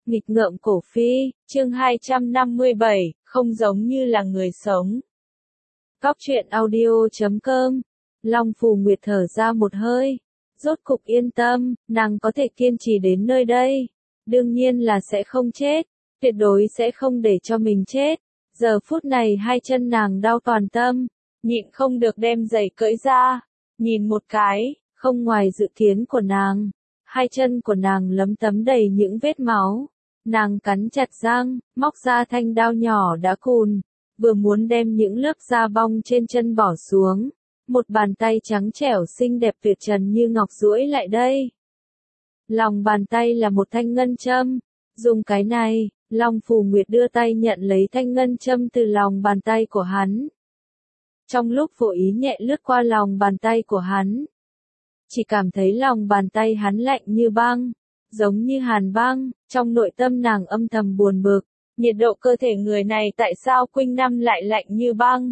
Nghịch ngợm cổ phi, chương 257, không giống như là người sống. Góc truyện audio.com. Long Phù Nguyệt thở ra một hơi. Rốt cục yên tâm, nàng có thể kiên trì đến nơi đây. Đương nhiên là sẽ không chết. Tuyệt đối sẽ không để cho mình chết. Giờ phút này hai chân nàng đau toàn tâm. Nhịn không được đem giày cởi ra. Nhìn một cái, không ngoài dự kiến của nàng. Hai chân của nàng lấm tấm đầy những vết máu. Nàng cắn chặt răng, móc ra thanh đao nhỏ đã cùn, vừa muốn đem những lớp da bong trên chân bỏ xuống. Một bàn tay trắng trẻo xinh đẹp tuyệt trần như ngọc duỗi lại đây. Lòng bàn tay là một thanh ngân châm. Dùng cái này, Long Phù Nguyệt đưa tay nhận lấy thanh ngân châm từ lòng bàn tay của hắn. Trong lúc vô ý nhẹ lướt qua lòng bàn tay của hắn, chỉ cảm thấy lòng bàn tay hắn lạnh như băng, giống như hàn băng. Trong nội tâm nàng âm thầm buồn bực, nhiệt độ cơ thể người này tại sao quanh năm lại lạnh như băng?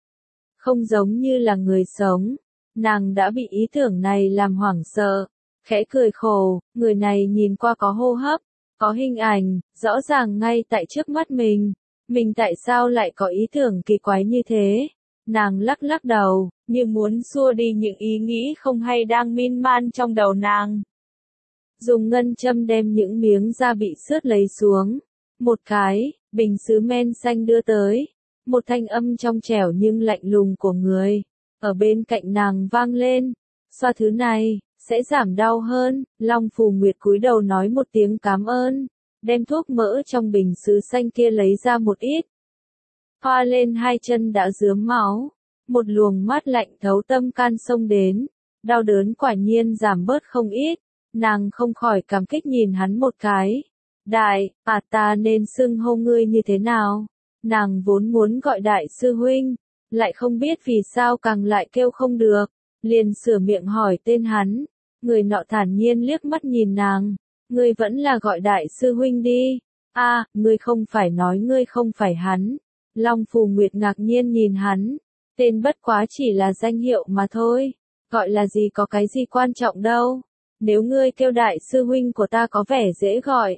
Không giống như là người sống. Nàng đã bị ý tưởng này làm hoảng sợ, khẽ cười khổ. Người này nhìn qua có hô hấp, có hình ảnh, rõ ràng ngay tại trước mắt mình. Mình tại sao lại có ý tưởng kỳ quái như thế? Nàng lắc lắc đầu, như muốn xua đi những ý nghĩ không hay đang miên man trong đầu nàng. Dùng ngân châm đem những miếng da bị xước lấy xuống. Một cái, bình sứ men xanh đưa tới. Một thanh âm trong trẻo nhưng lạnh lùng của người ở bên cạnh nàng vang lên. Xoa thứ này, sẽ giảm đau hơn. Long Phù Nguyệt cúi đầu nói một tiếng cảm ơn. Đem thuốc mỡ trong bình sứ xanh kia lấy ra một ít. Thoa lên hai chân đã rướm máu. Một luồng mát lạnh thấu tâm can xông đến. Đau đớn quả nhiên giảm bớt không ít. Nàng không khỏi cảm kích nhìn hắn một cái. Đại, ta nên xưng hô ngươi như thế nào? Nàng vốn muốn gọi đại sư huynh, lại không biết vì sao càng lại kêu không được, liền sửa miệng hỏi tên hắn. Người nọ thản nhiên liếc mắt nhìn nàng. Ngươi vẫn là gọi đại sư huynh đi. Ngươi không phải nói ngươi không phải hắn. Long Phù Nguyệt ngạc nhiên nhìn hắn. Tên bất quá chỉ là danh hiệu mà thôi. Gọi là gì có cái gì quan trọng đâu. Nếu ngươi kêu đại sư huynh của ta có vẻ dễ gọi,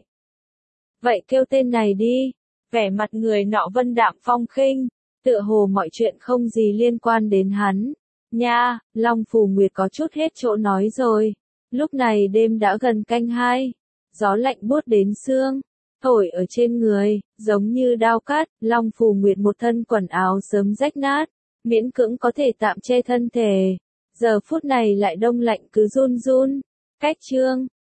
vậy kêu tên này đi. Vẻ mặt người nọ vân đạm phong khinh, tựa hồ mọi chuyện không gì liên quan đến hắn. Nha, Long Phù Nguyệt có chút hết chỗ nói rồi. Lúc này đêm đã gần canh 2, gió lạnh buốt đến xương, thổi ở trên người, giống như đao cắt. Long Phù Nguyệt một thân quần áo sớm rách nát, miễn cưỡng có thể tạm che thân thể. Giờ phút này lại đông lạnh cứ run run. Cách chương